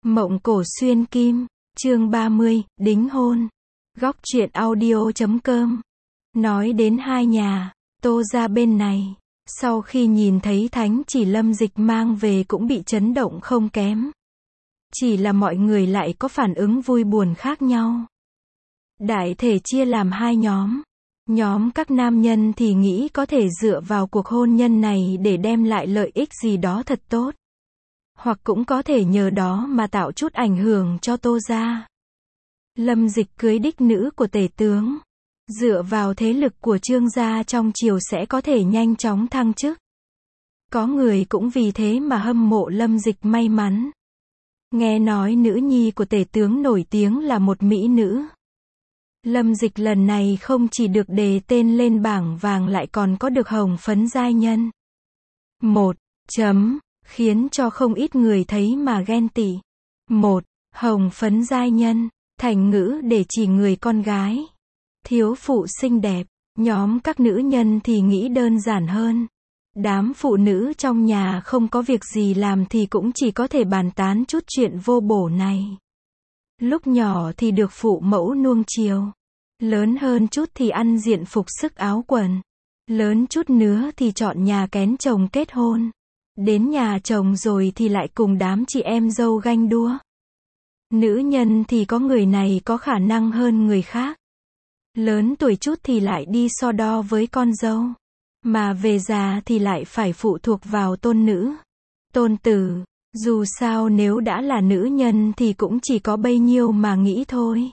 Mộng Cổ Xuyên Kim, chương 30, đính hôn. Góc truyện audio.com. Nói đến hai nhà, Tô gia bên này, sau khi nhìn thấy thánh chỉ Lâm Dịch mang về cũng bị chấn động không kém. Chỉ là mọi người lại có phản ứng vui buồn khác nhau. Đại thể chia làm hai nhóm. Nhóm các nam nhân thì nghĩ có thể dựa vào cuộc hôn nhân này để đem lại lợi ích gì đó thật tốt. Hoặc cũng có thể nhờ đó mà tạo chút ảnh hưởng cho Tô gia. Lâm Dịch cưới đích nữ của tể tướng. Dựa vào thế lực của Trương gia trong triều sẽ có thể nhanh chóng thăng chức. Có người cũng vì thế mà hâm mộ Lâm Dịch may mắn. Nghe nói nữ nhi của tể tướng nổi tiếng là một mỹ nữ. Lâm Dịch lần này không chỉ được đề tên lên bảng vàng lại còn có được hồng phấn giai nhân. Khiến cho không ít người thấy mà ghen tị. Hồng phấn giai nhân, thành ngữ để chỉ người con gái. Thiếu phụ xinh đẹp, nhóm các nữ nhân thì nghĩ đơn giản hơn. Đám phụ nữ trong nhà không có việc gì làm thì cũng chỉ có thể bàn tán chút chuyện vô bổ này. Lúc nhỏ thì được phụ mẫu nuông chiều. Lớn hơn chút thì ăn diện phục sức áo quần. Lớn chút nữa thì chọn nhà kén chồng kết hôn. Đến nhà chồng rồi thì lại cùng đám chị em dâu ganh đua. Nữ nhân thì có người này có khả năng hơn người khác. Lớn tuổi chút thì lại đi so đo với con dâu. Mà về già thì lại phải phụ thuộc vào tôn nữ, tôn tử. Dù sao nếu đã là nữ nhân thì cũng chỉ có bấy nhiêu mà nghĩ thôi.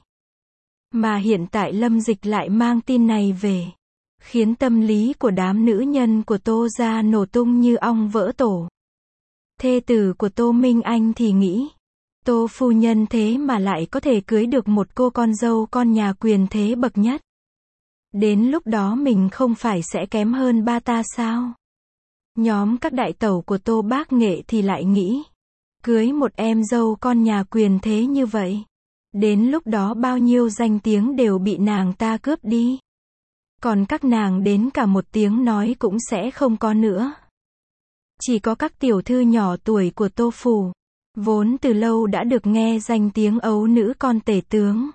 Mà hiện tại Lâm Dịch lại mang tin này về. Khiến tâm lý của đám nữ nhân của Tô gia nổ tung như ong vỡ tổ. Thê tử của Tô Minh Anh thì nghĩ. Tô phu nhân thế mà lại có thể cưới được một cô con dâu con nhà quyền thế bậc nhất. Đến lúc đó mình không phải sẽ kém hơn ba ta sao? Nhóm các đại tẩu của Tô Bác Nghệ thì lại nghĩ. Cưới một em dâu con nhà quyền thế như vậy. Đến lúc đó bao nhiêu danh tiếng đều bị nàng ta cướp đi. Còn các nàng đến cả một tiếng nói cũng sẽ không có nữa. Chỉ có các tiểu thư nhỏ tuổi của Tô phủ. Vốn từ lâu đã được nghe danh tiếng ấu nữ con tể tướng.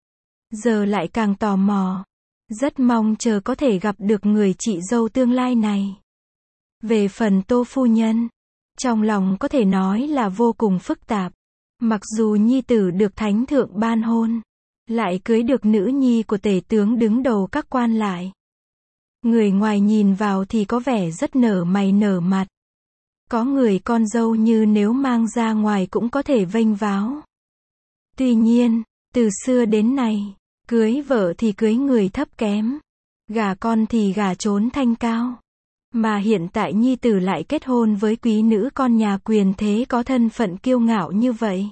Giờ lại càng tò mò. Rất mong chờ có thể gặp được người chị dâu tương lai này. Về phần Tô phu nhân, trong lòng có thể nói là vô cùng phức tạp. Mặc dù nhi tử được thánh thượng ban hôn, lại cưới được nữ nhi của tể tướng đứng đầu các quan lại. Người ngoài nhìn vào thì có vẻ rất nở mày nở mặt. Có người con dâu như nếu mang ra ngoài cũng có thể vênh váo. Tuy nhiên, từ xưa đến nay, cưới vợ thì cưới người thấp kém, gả con thì gả trốn thanh cao. Mà hiện tại nhi tử lại kết hôn với quý nữ con nhà quyền thế có thân phận kiêu ngạo như vậy.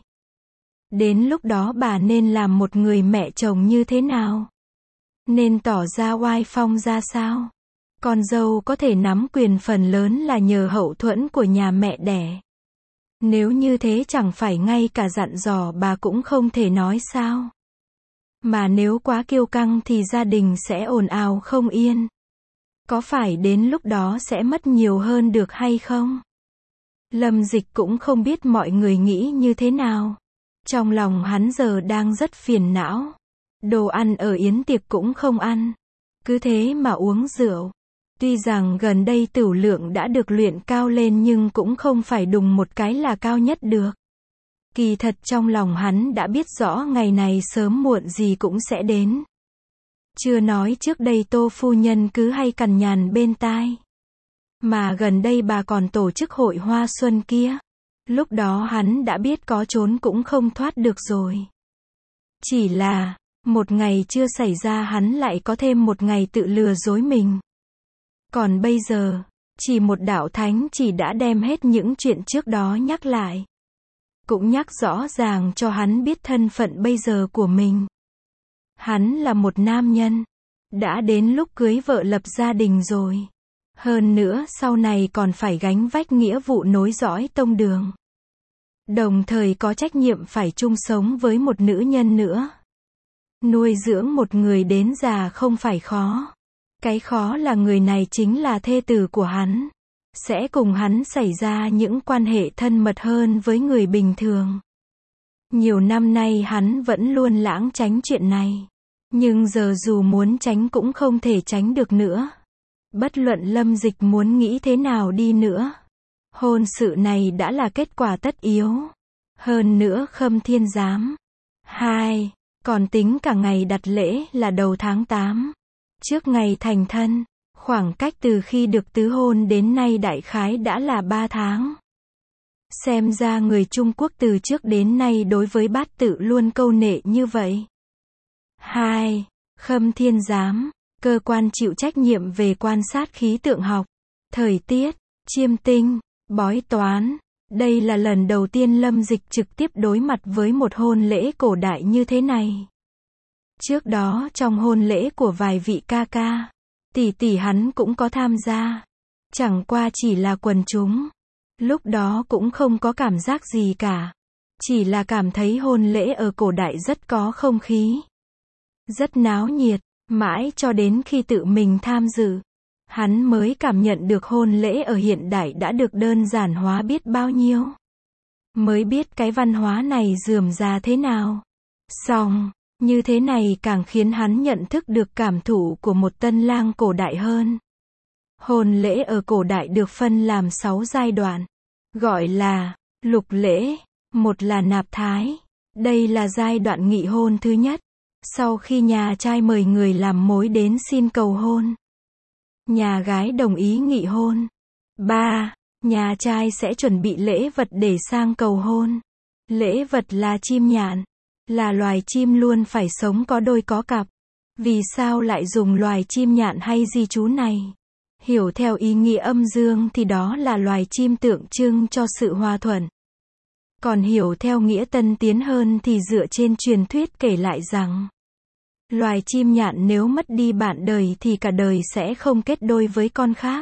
Đến lúc đó bà nên làm một người mẹ chồng như thế nào? Nên tỏ ra oai phong ra sao? Con dâu có thể nắm quyền phần lớn là nhờ hậu thuẫn của nhà mẹ đẻ. Nếu như thế chẳng phải ngay cả dặn dò bà cũng không thể nói sao? Mà nếu quá kiêu căng thì gia đình sẽ ồn ào không yên. Có phải đến lúc đó sẽ mất nhiều hơn được hay không? Lâm Dịch cũng không biết mọi người nghĩ như thế nào. Trong lòng hắn giờ đang rất phiền não. Đồ ăn ở yến tiệc cũng không ăn. Cứ thế mà uống rượu. Tuy rằng gần đây tửu lượng đã được luyện cao lên nhưng cũng không phải đùng một cái là cao nhất được. Kỳ thật trong lòng hắn đã biết rõ ngày này sớm muộn gì cũng sẽ đến. Chưa nói trước đây Tô phu nhân cứ hay cằn nhằn bên tai. Mà gần đây bà còn tổ chức hội hoa xuân kia. Lúc đó hắn đã biết có trốn cũng không thoát được rồi. Chỉ là, một ngày chưa xảy ra hắn lại có thêm một ngày tự lừa dối mình. Còn bây giờ, chỉ một đạo thánh chỉ đã đem hết những chuyện trước đó nhắc lại. Cũng nhắc rõ ràng cho hắn biết thân phận bây giờ của mình. Hắn là một nam nhân. Đã đến lúc cưới vợ lập gia đình rồi. Hơn nữa sau này còn phải gánh vác nghĩa vụ nối dõi tông đường. Đồng thời có trách nhiệm phải chung sống với một nữ nhân nữa. Nuôi dưỡng một người đến già không phải khó. Cái khó là người này chính là thê tử của hắn. Sẽ cùng hắn xảy ra những quan hệ thân mật hơn với người bình thường. Nhiều năm nay hắn vẫn luôn lảng tránh chuyện này. Nhưng giờ dù muốn tránh cũng không thể tránh được nữa. Bất luận Lâm Dịch muốn nghĩ thế nào đi nữa. Hôn sự này đã là kết quả tất yếu. Hơn nữa Khâm Thiên Giám. 2. Còn tính cả ngày đặt lễ là đầu tháng 8. Trước ngày thành thân, khoảng cách từ khi được tứ hôn đến nay đại khái đã là 3 tháng. Xem ra người Trung Quốc từ trước đến nay đối với bát tự luôn câu nệ như vậy. 2. Khâm Thiên Giám, cơ quan chịu trách nhiệm về quan sát khí tượng học, thời tiết, chiêm tinh, bói toán. Đây là lần đầu tiên Lâm Dịch trực tiếp đối mặt với một hôn lễ cổ đại như thế này. Trước đó trong hôn lễ của vài vị ca ca, tỷ tỷ hắn cũng có tham gia. Chẳng qua chỉ là quần chúng. Lúc đó cũng không có cảm giác gì cả. Chỉ là cảm thấy hôn lễ ở cổ đại rất có không khí. Rất náo nhiệt, mãi cho đến khi tự mình tham dự. Hắn mới cảm nhận được hôn lễ ở hiện đại đã được đơn giản hóa biết bao nhiêu. Mới biết cái văn hóa này rườm rà thế nào. Xong, như thế này càng khiến hắn nhận thức được cảm thụ của một tân lang cổ đại hơn. Hôn lễ ở cổ đại được phân làm 6 giai đoạn. Gọi là lục lễ. Một là nạp thái. Đây là giai đoạn nghị hôn thứ nhất. Sau khi nhà trai mời người làm mối đến xin cầu hôn, nhà gái đồng ý nghị hôn. 3. Nhà trai sẽ chuẩn bị lễ vật để sang cầu hôn. Lễ vật là chim nhạn. Là loài chim luôn phải sống có đôi có cặp. Vì sao lại dùng loài chim nhạn hay di chú này? Hiểu theo ý nghĩa âm dương thì đó là loài chim tượng trưng cho sự hòa thuận. Còn hiểu theo nghĩa tân tiến hơn thì dựa trên truyền thuyết kể lại rằng, loài chim nhạn nếu mất đi bạn đời thì cả đời sẽ không kết đôi với con khác.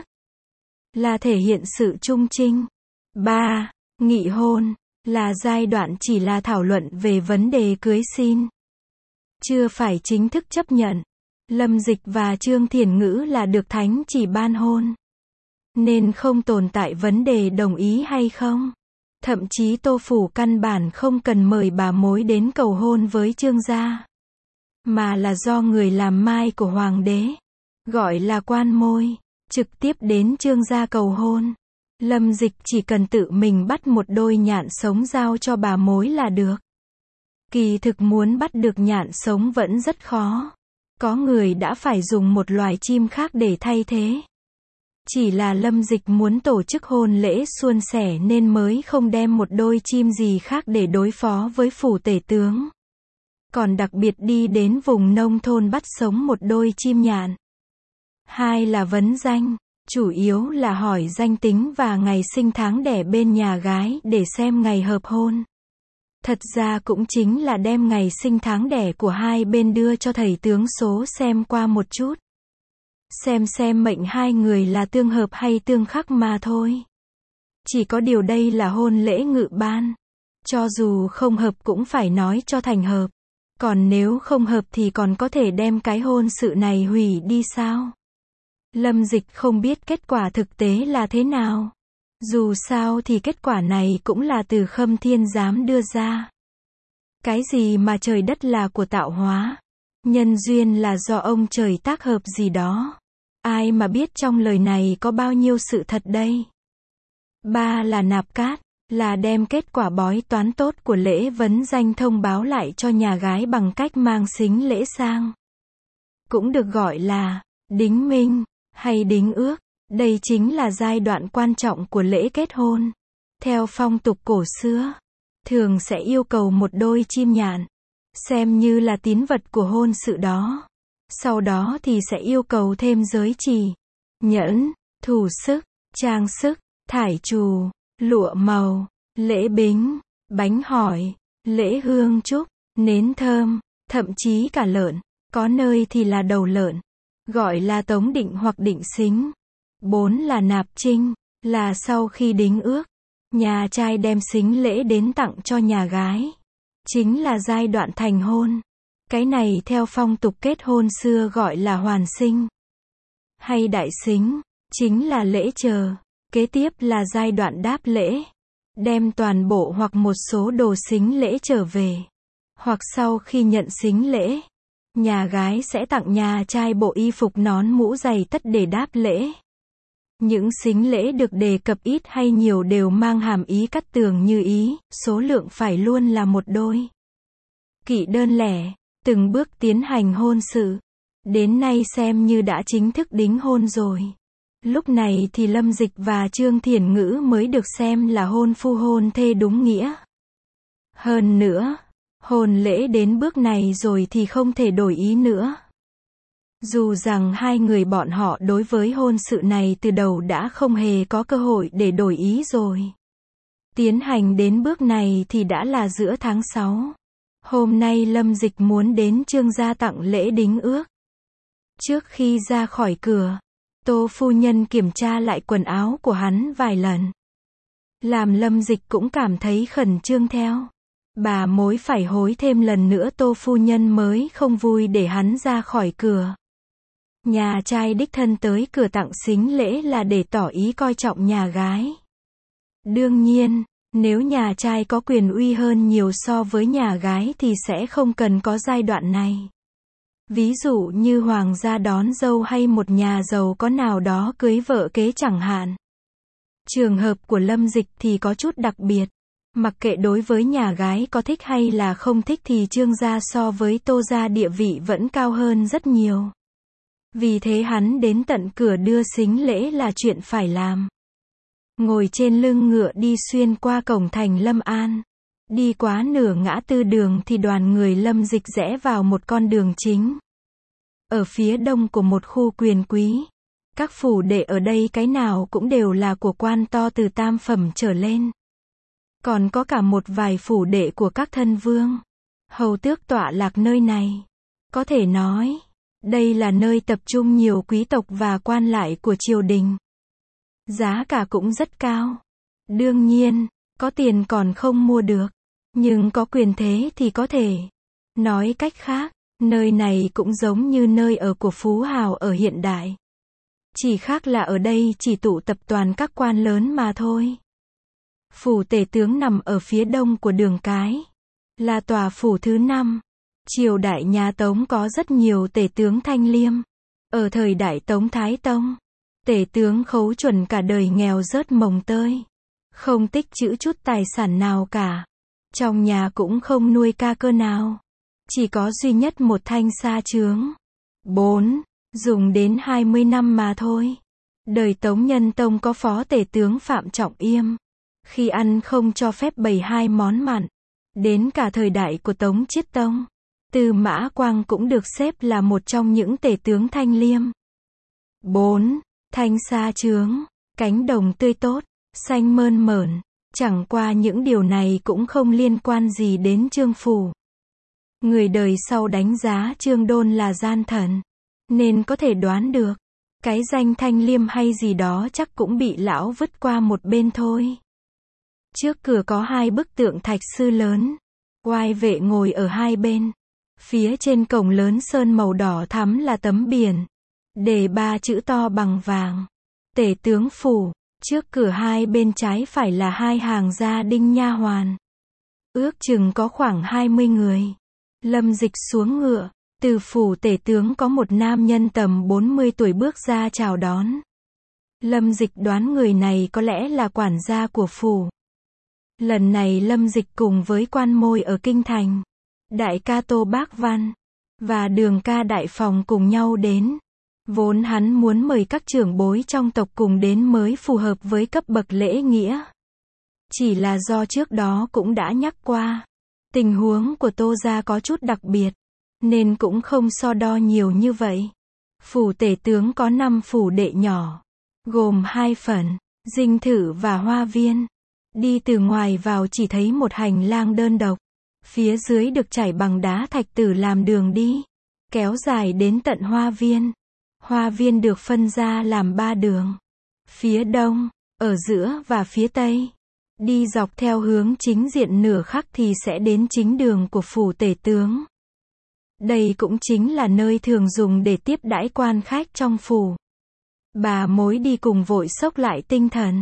Là thể hiện sự trung trinh. 3. Nghị hôn. Là giai đoạn chỉ là thảo luận về vấn đề cưới xin. Chưa phải chính thức chấp nhận. Lâm Dịch và Trương Thiền Ngữ là được thánh chỉ ban hôn. Nên không tồn tại vấn đề đồng ý hay không. Thậm chí Tô Phủ căn bản không cần mời bà mối đến cầu hôn với Trương gia. Mà là do người làm mai của hoàng đế, gọi là quan môi, trực tiếp đến Trương gia cầu hôn. Lâm Dịch chỉ cần tự mình bắt một đôi nhạn sống giao cho bà mối là được. Kỳ thực muốn bắt được nhạn sống vẫn rất khó. Có người đã phải dùng một loài chim khác để thay thế. Chỉ là Lâm Dịch muốn tổ chức hôn lễ suôn sẻ nên mới không đem một đôi chim gì khác để đối phó với phủ tể tướng. Còn đặc biệt đi đến vùng nông thôn bắt sống một đôi chim nhạn. 2 là vấn danh. Chủ yếu là hỏi danh tính và ngày sinh tháng đẻ bên nhà gái để xem ngày hợp hôn. Thật ra cũng chính là đem ngày sinh tháng đẻ của hai bên đưa cho thầy tướng số xem qua một chút. Xem mệnh hai người là tương hợp hay tương khắc mà thôi. Chỉ có điều đây là hôn lễ ngự ban. Cho dù không hợp cũng phải nói cho thành hợp. Còn nếu không hợp thì còn có thể đem cái hôn sự này hủy đi sao? Lâm Dịch không biết kết quả thực tế là thế nào. Dù sao thì kết quả này cũng là từ Khâm Thiên Giám đưa ra. Cái gì mà trời đất là của tạo hóa, nhân duyên là do ông trời tác hợp gì đó. Ai mà biết trong lời này có bao nhiêu sự thật đây. 3 là nạp cát, là đem kết quả bói toán tốt của lễ vấn danh thông báo lại cho nhà gái bằng cách mang sính lễ sang. Cũng được gọi là đính minh hay đính ước. Đây chính là giai đoạn quan trọng của lễ kết hôn. Theo phong tục cổ xưa, thường sẽ yêu cầu một đôi chim nhạn, xem như là tín vật của hôn sự đó. Sau đó thì sẽ yêu cầu thêm giới chỉ, nhẫn, thủ sức, trang sức, thải trù, lụa màu, lễ bính, bánh hỏi, lễ hương trúc, nến thơm, thậm chí cả lợn, có nơi thì là đầu lợn, gọi là tống định hoặc định xính. 4 là nạp trinh, là sau khi đính ước, nhà trai đem sính lễ đến tặng cho nhà gái. Chính là giai đoạn thành hôn. Cái này theo phong tục kết hôn xưa gọi là hoàn sinh. Hay đại xính, chính là lễ chờ. Kế tiếp là giai đoạn đáp lễ. đem toàn bộ hoặc một số đồ sính lễ trở về. Hoặc sau khi nhận sính lễ, nhà gái sẽ tặng nhà trai bộ y phục nón mũ giày tất để đáp lễ. Những sính lễ được đề cập ít hay nhiều đều mang hàm ý cắt tường như ý, số lượng phải luôn là một đôi. Kỵ đơn lẻ, từng bước tiến hành hôn sự. Đến nay xem như đã chính thức đính hôn rồi. Lúc này thì Lâm Dịch và Trương Thiển Ngữ mới được xem là hôn phu hôn thê đúng nghĩa. Hơn nữa, hôn lễ đến bước này rồi thì không thể đổi ý nữa. Dù rằng hai người bọn họ đối với hôn sự này từ đầu đã không hề có cơ hội để đổi ý rồi. Tiến hành đến bước này thì đã là giữa tháng 6. Hôm nay Lâm Dịch muốn đến Trương gia tặng lễ đính ước. Trước khi ra khỏi cửa, Tô phu nhân kiểm tra lại quần áo của hắn vài lần. Làm Lâm Dịch cũng cảm thấy khẩn trương theo. Bà mối phải hối thêm lần nữa Tô phu nhân mới không vui để hắn ra khỏi cửa. Nhà trai đích thân tới cửa tặng sính lễ là để tỏ ý coi trọng nhà gái. Đương nhiên, nếu nhà trai có quyền uy hơn nhiều so với nhà gái thì sẽ không cần có giai đoạn này. Ví dụ như hoàng gia đón dâu hay một nhà giàu có nào đó cưới vợ kế chẳng hạn. Trường hợp của Lâm Dịch thì có chút đặc biệt. Mặc kệ đối với nhà gái có thích hay là không thích thì Trương gia so với Tô gia địa vị vẫn cao hơn rất nhiều. Vì thế hắn đến tận cửa đưa sính lễ là chuyện phải làm. Ngồi trên lưng ngựa đi xuyên qua cổng thành Lâm An. Đi quá nửa ngã tư đường thì đoàn người Lâm Dịch rẽ vào một con đường chính. Ở phía đông của một khu quyền quý. Các phủ đệ ở đây cái nào cũng đều là của quan to từ tam phẩm trở lên. Còn có cả một vài phủ đệ của các thân vương, hầu tước tọa lạc nơi này. Có thể nói, đây là nơi tập trung nhiều quý tộc và quan lại của triều đình. Giá cả cũng rất cao. Đương nhiên, có tiền còn không mua được. Nhưng có quyền thế thì có thể. Nói cách khác, nơi này cũng giống như nơi ở của phú hào ở hiện đại. Chỉ khác là ở đây chỉ tụ tập toàn các quan lớn mà thôi. Phủ tể tướng nằm ở phía đông của đường cái. Là tòa phủ thứ 5. Triều đại nhà Tống có rất nhiều tể tướng thanh liêm. Ở thời đại Tống Thái Tông, tể tướng Khấu Chuẩn cả đời nghèo rớt mồng tơi. Không tích trữ chút tài sản nào cả. Trong nhà cũng không nuôi ca cơ nào. Chỉ có duy nhất một thanh sa chướng. 4. Dùng đến 20 năm mà thôi. Đời Tống Nhân Tông có phó tể tướng Phạm Trọng Yêm. Khi ăn không cho phép bày 2 món mặn. Đến cả thời đại của Tống Chiết Tông, Tư Mã Quang cũng được xếp là một trong những tể tướng thanh liêm. 4. Thanh sa chướng, cánh đồng tươi tốt, xanh mơn mởn. Chẳng qua những điều này cũng không liên quan gì đến Trương phủ. Người đời sau đánh giá Trương Đôn là gian thần, nên có thể đoán được, cái danh thanh liêm hay gì đó chắc cũng bị lão vứt qua một bên thôi. Trước cửa có 2 bức tượng thạch sư lớn, oai vệ ngồi ở hai bên. Phía trên cổng lớn sơn màu đỏ thắm là tấm biển, đề 3 chữ to bằng vàng. Tể tướng phủ. Trước cửa hai bên trái phải là 2 hàng gia đinh nha hoàn. Ước chừng có khoảng 20 người. Lâm Dịch xuống ngựa. Từ phủ tể tướng có một nam nhân tầm 40 tuổi bước ra chào đón. Lâm Dịch đoán người này có lẽ là quản gia của phủ. Lần này Lâm Dịch cùng với quan môi ở Kinh Thành, đại ca Tô Bác Văn và đường ca Đại Phòng cùng nhau đến. Vốn hắn muốn mời các trưởng bối trong tộc cùng đến mới phù hợp với cấp bậc lễ nghĩa. Chỉ là do trước đó cũng đã nhắc qua, tình huống của Tô gia có chút đặc biệt, nên cũng không so đo nhiều như vậy. Phủ tể tướng có 5 phủ đệ nhỏ, gồm 2 phần, dinh thự và hoa viên. Đi từ ngoài vào chỉ thấy một hành lang đơn độc. Phía dưới được trải bằng đá thạch tử làm đường đi, kéo dài đến tận hoa viên. Hoa viên được phân ra làm 3 đường. Phía đông, ở giữa và phía tây. Đi dọc theo hướng chính diện nửa khắc thì sẽ đến chính đường của phủ tể tướng. Đây cũng chính là nơi thường dùng để tiếp đãi quan khách trong phủ. Bà mối đi cùng vội xốc lại tinh thần.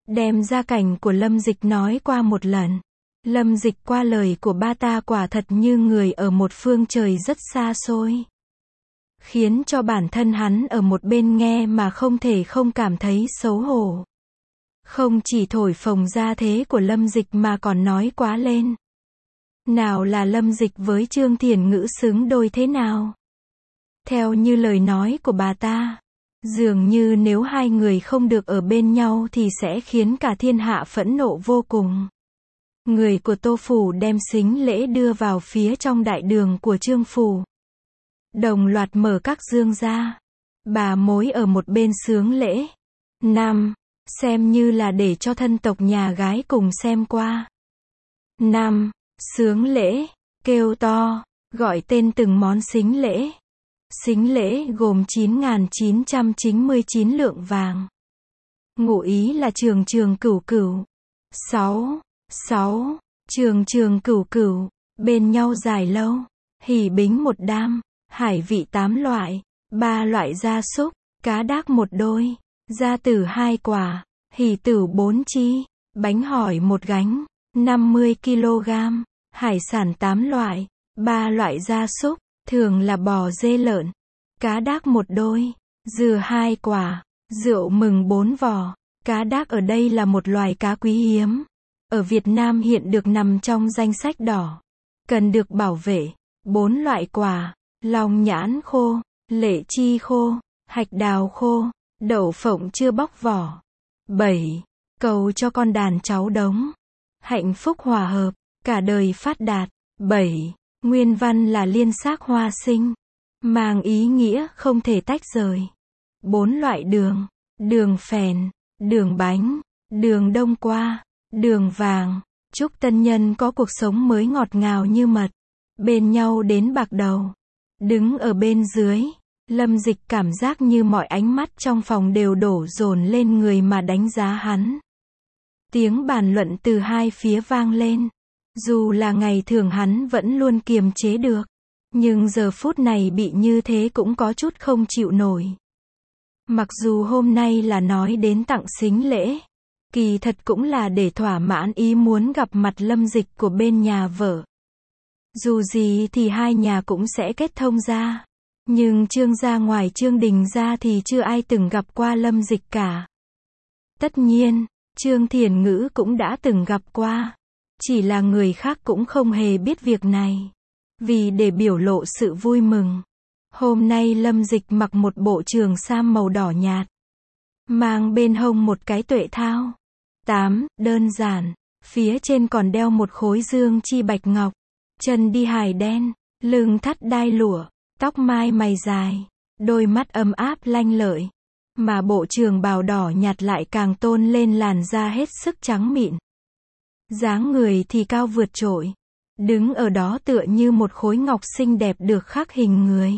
đem gia cảnh của Lâm Dịch nói qua một lần. Lâm Dịch qua lời của ba ta quả thật như người ở một phương trời rất xa xôi. Khiến cho bản thân hắn ở một bên nghe mà không thể không cảm thấy xấu hổ. Không chỉ thổi phồng gia thế của Lâm Dịch mà còn nói quá lên. Nào là Lâm Dịch với Trương Thiển Ngữ xứng đôi thế nào? Theo như lời nói của bà ta, dường như nếu hai người không được ở bên nhau thì sẽ khiến cả thiên hạ phẫn nộ vô cùng. Người của Tô Phủ đem sính lễ đưa vào phía trong đại đường của Trương Phủ. Đồng loạt mở các dương ra. Bà mối ở một bên sướng lễ. 5. Xem như là để cho thân tộc nhà gái cùng xem qua. 5. Sướng lễ, kêu to, gọi tên từng món sính lễ. Sính lễ gồm 9.999 lượng vàng. Ngụ ý là trường trường cửu cửu. 6. Trường trường cửu cửu, bên nhau dài lâu. Hỉ bính một đam, hải vị 8 loại, 3 loại gia súc, cá đác một đôi, gia tử 2 quả, hỉ tửu 4 chi, bánh hỏi 1 gánh, 50 kg, hải sản 8 loại, 3 loại gia súc, thường là bò dê lợn, cá đác một đôi, dừa 2 quả, rượu mừng 4 vò. Cá đác ở đây là một loài cá quý hiếm. Ở Việt Nam hiện được nằm trong danh sách đỏ. Cần được bảo vệ. 4 loại quả, long nhãn khô, lệ chi khô, hạch đào khô, đậu phộng chưa bóc vỏ. 7. Cầu cho con đàn cháu đống. Hạnh phúc hòa hợp, cả đời phát đạt. 7. Nguyên văn là liên xác hoa sinh. Mang ý nghĩa không thể tách rời. 4 loại đường. Đường phèn, đường bánh, đường đông qua, đường vàng. Chúc tân nhân có cuộc sống mới ngọt ngào như mật. Bên nhau đến bạc đầu. Đứng ở bên dưới, Lâm Dịch cảm giác như mọi ánh mắt trong phòng đều đổ dồn lên người mà đánh giá hắn. Tiếng bàn luận từ hai phía vang lên. Dù là ngày thường hắn vẫn luôn kiềm chế được. Nhưng giờ phút này bị như thế cũng có chút không chịu nổi. Mặc dù hôm nay là nói đến tặng sính lễ, kỳ thật cũng là để thỏa mãn ý muốn gặp mặt Lâm Dịch của bên nhà vợ. Dù gì thì hai nhà cũng sẽ kết thông ra. Nhưng Trương gia ngoài Trương Đình gia thì chưa ai từng gặp qua Lâm Dịch cả. Tất nhiên, Trương Thiển Ngữ cũng đã từng gặp qua. Chỉ là người khác cũng không hề biết việc này. Vì để biểu lộ sự vui mừng, hôm nay Lâm Dịch mặc một bộ trường sam màu đỏ nhạt. Mang bên hông một cái tuệ thao. 8. Đơn giản. Phía trên còn đeo một khối dương chi bạch ngọc. Chân đi hài đen. Lưng thắt đai lụa. Tóc mai mày dài. Đôi mắt ấm áp lanh lợi. Mà bộ trường bào đỏ nhạt lại càng tôn lên làn da hết sức trắng mịn. Dáng người thì cao vượt trội. Đứng ở đó tựa như một khối ngọc xinh đẹp được khắc hình người.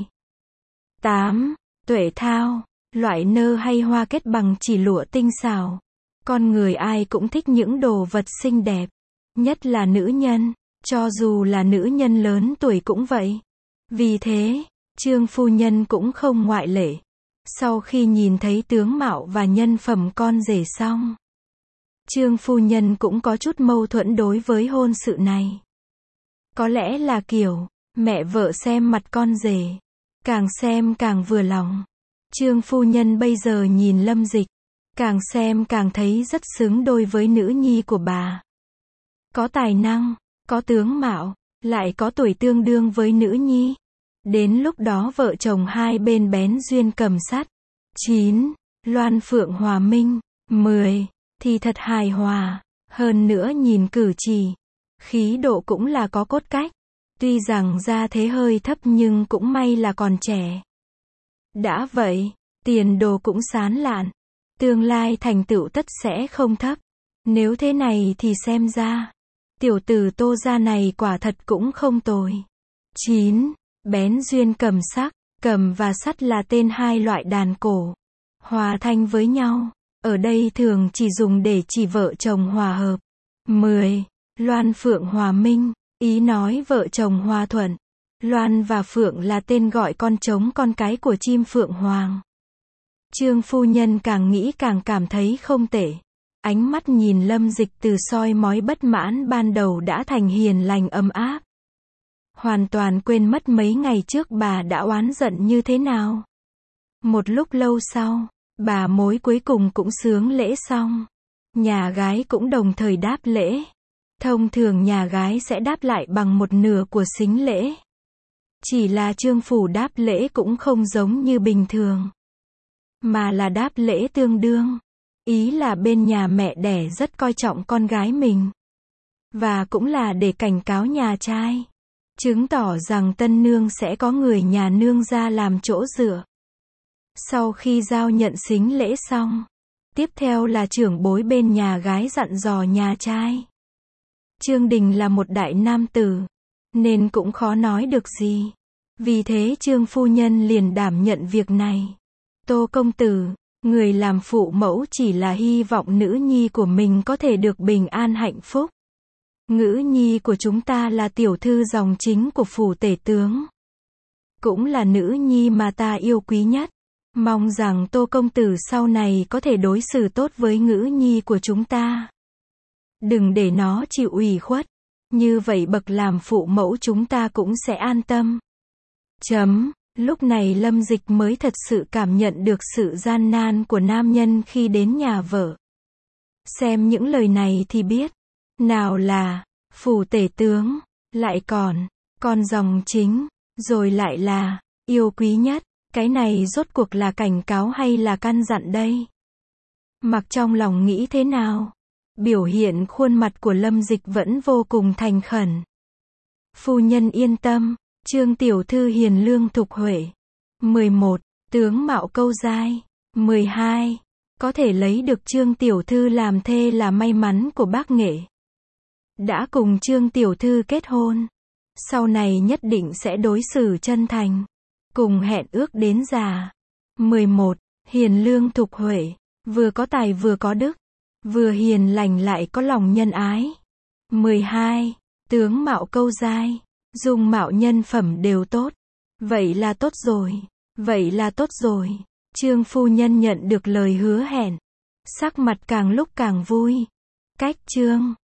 8. Tuệ thao. Loại nơ hay hoa kết bằng chỉ lụa tinh xảo. Con người ai cũng thích những đồ vật xinh đẹp. Nhất là nữ nhân. Cho dù là nữ nhân lớn tuổi cũng vậy. Vì thế, Trương phu nhân cũng không ngoại lệ. Sau khi nhìn thấy tướng mạo và nhân phẩm con rể xong, Trương phu nhân cũng có chút mâu thuẫn đối với hôn sự này. Có lẽ là kiểu, mẹ vợ xem mặt con rể, càng xem càng vừa lòng. Trương phu nhân bây giờ nhìn Lâm Dịch, càng xem càng thấy rất xứng đôi với nữ nhi của bà. Có tài năng, có tướng mạo, lại có tuổi tương đương với nữ nhi. Đến lúc đó vợ chồng hai bên bén duyên cầm sắt. 9. Loan phượng hòa minh. 10. Thì thật hài hòa. Hơn nữa nhìn cử chỉ, khí độ cũng là có cốt cách. Tuy rằng gia thế hơi thấp nhưng cũng may là còn trẻ. Đã vậy, tiền đồ cũng sáng lạn. Tương lai thành tựu tất sẽ không thấp. Nếu thế này thì xem ra, tiểu tử Tô gia này quả thật cũng không tồi. 9. Bén duyên cầm sắc. Cầm và sắt là tên hai loại đàn cổ. Hòa thanh với nhau. Ở đây thường chỉ dùng để chỉ vợ chồng hòa hợp. 10. Loan phượng hòa minh. Ý nói vợ chồng hòa thuận. Loan và phượng là tên gọi con trống con cái của chim phượng hoàng. Trương phu nhân càng nghĩ càng cảm thấy không tệ. Ánh mắt nhìn Lâm Dịch từ soi mói bất mãn ban đầu đã thành hiền lành ấm áp. Hoàn toàn quên mất mấy ngày trước bà đã oán giận như thế nào. Một lúc lâu sau, bà mối cuối cùng cũng xướng lễ xong. Nhà gái cũng đồng thời đáp lễ. Thông thường nhà gái sẽ đáp lại bằng một nửa của sính lễ. Chỉ là Trương phủ đáp lễ cũng không giống như bình thường, mà là đáp lễ tương đương. Ý là bên nhà mẹ đẻ rất coi trọng con gái mình. Và cũng là để cảnh cáo nhà trai. Chứng tỏ rằng tân nương sẽ có người nhà nương ra làm chỗ dựa. Sau khi giao nhận sính lễ xong, tiếp theo là trưởng bối bên nhà gái dặn dò nhà trai. Trương Đình là một đại nam tử, nên cũng khó nói được gì. Vì thế Trương phu nhân liền đảm nhận việc này. Tô công tử, người làm phụ mẫu chỉ là hy vọng nữ nhi của mình có thể được bình an hạnh phúc. Ngữ nhi của chúng ta là tiểu thư dòng chính của phủ tể tướng. Cũng là nữ nhi mà ta yêu quý nhất. Mong rằng Tô công tử sau này có thể đối xử tốt với ngữ nhi của chúng ta. Đừng để nó chịu ủy khuất. Như vậy bậc làm phụ mẫu chúng ta cũng sẽ an tâm. Lúc này Lâm Dịch mới thật sự cảm nhận được sự gian nan của nam nhân khi đến nhà vợ. Xem những lời này thì biết. Nào là phủ tể tướng, lại còn con dòng chính, rồi lại là yêu quý nhất. Cái này rốt cuộc là cảnh cáo hay là căn dặn đây? Mặc trong lòng nghĩ thế nào? Biểu hiện khuôn mặt của Lâm Dịch vẫn vô cùng thành khẩn. Phu nhân yên tâm, Trương tiểu thư hiền lương thục huệ. 11. Tướng mạo câu giai. 12. Có thể lấy được Trương tiểu thư làm thê là may mắn của bác nghệ. Đã cùng Trương tiểu thư kết hôn, sau này nhất định sẽ đối xử chân thành, cùng hẹn ước đến già. 11. Hiền lương thục huệ, vừa có tài vừa có đức, vừa hiền lành lại có lòng nhân ái. 12. Tướng mạo câu giai, dung mạo nhân phẩm đều tốt. Vậy là tốt rồi, vậy là tốt rồi. Trương phu nhân nhận được lời hứa hẹn, sắc mặt càng lúc càng vui. Cách Trương